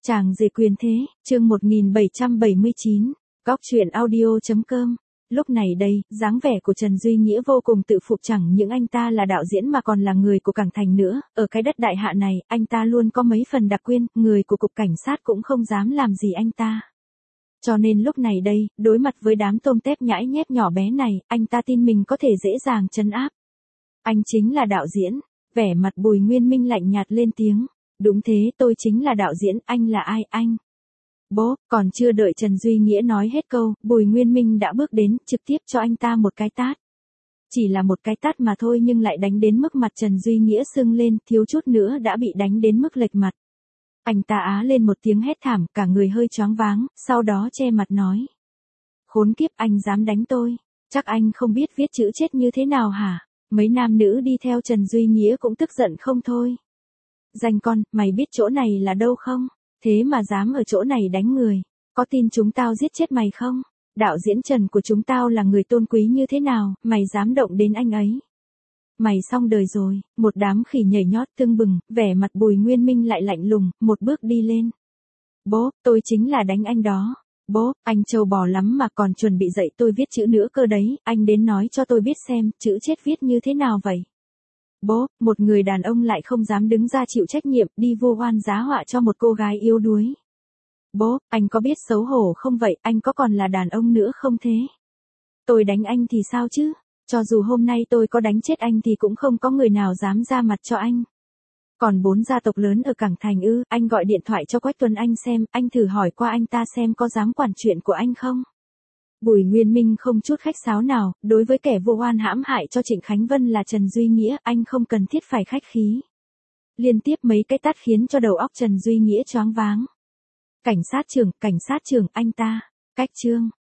Chàng rể quyền thế, chương 1779, góc truyện audio.com. Lúc này đây, dáng vẻ của Trần Duy Nghĩa vô cùng tự phụ, chẳng những anh ta là đạo diễn mà còn là người của Cảng Thành nữa, ở cái đất đại hạ này, anh ta luôn có mấy phần đặc quyền, người của cục cảnh sát cũng không dám làm gì anh ta. Cho nên lúc này đây, đối mặt với đám tôm tép nhãi nhép nhỏ bé này, anh ta tin mình có thể dễ dàng trấn áp. Anh chính là đạo diễn, vẻ mặt Bùi Nguyên Minh lạnh nhạt lên tiếng. Đúng thế, tôi chính là đạo diễn, anh là ai anh? Bố, còn chưa đợi Trần Duy Nghĩa nói hết câu, Bùi Nguyên Minh đã bước đến, trực tiếp cho anh ta một cái tát. Chỉ là một cái tát mà thôi nhưng lại đánh đến mức mặt Trần Duy Nghĩa sưng lên, thiếu chút nữa đã bị đánh đến mức lệch mặt. Anh ta á lên một tiếng hét thảm, cả người hơi choáng váng, sau đó che mặt nói. Khốn kiếp, anh dám đánh tôi, chắc anh không biết viết chữ chết như thế nào hả? Mấy nam nữ đi theo Trần Duy Nghĩa cũng tức giận không thôi. Danh con, mày biết chỗ này là đâu không? Thế mà dám ở chỗ này đánh người. Có tin chúng tao giết chết mày không? Đạo diễn Trần của chúng tao là người tôn quý như thế nào, mày dám động đến anh ấy? Mày xong đời rồi, một đám khỉ nhảy nhót tưng bừng, vẻ mặt Bùi Nguyên Minh lại lạnh lùng, một bước đi lên. Bố, tôi chính là đánh anh đó. Bố, anh trâu bò lắm mà còn chuẩn bị dạy tôi viết chữ nữa cơ đấy, anh đến nói cho tôi biết xem, chữ chết viết như thế nào vậy? Bố, một người đàn ông lại không dám đứng ra chịu trách nhiệm, đi vu oan giá họa cho một cô gái yếu đuối. Bố, anh có biết xấu hổ không vậy, anh có còn là đàn ông nữa không thế? Tôi đánh anh thì sao chứ? Cho dù hôm nay tôi có đánh chết anh thì cũng không có người nào dám ra mặt cho anh. Còn 4 gia tộc lớn ở Cảng Thành ư, anh gọi điện thoại cho Quách Tuấn Anh xem, anh thử hỏi qua anh ta xem có dám quản chuyện của anh không? Bùi Nguyên Minh không chút khách sáo nào, đối với kẻ vô oan hãm hại cho Trịnh Khánh Vân là Trần Duy Nghĩa, anh không cần thiết phải khách khí. Liên tiếp mấy cái tát khiến cho đầu óc Trần Duy Nghĩa choáng váng. Cảnh sát trưởng, anh ta, cách chương.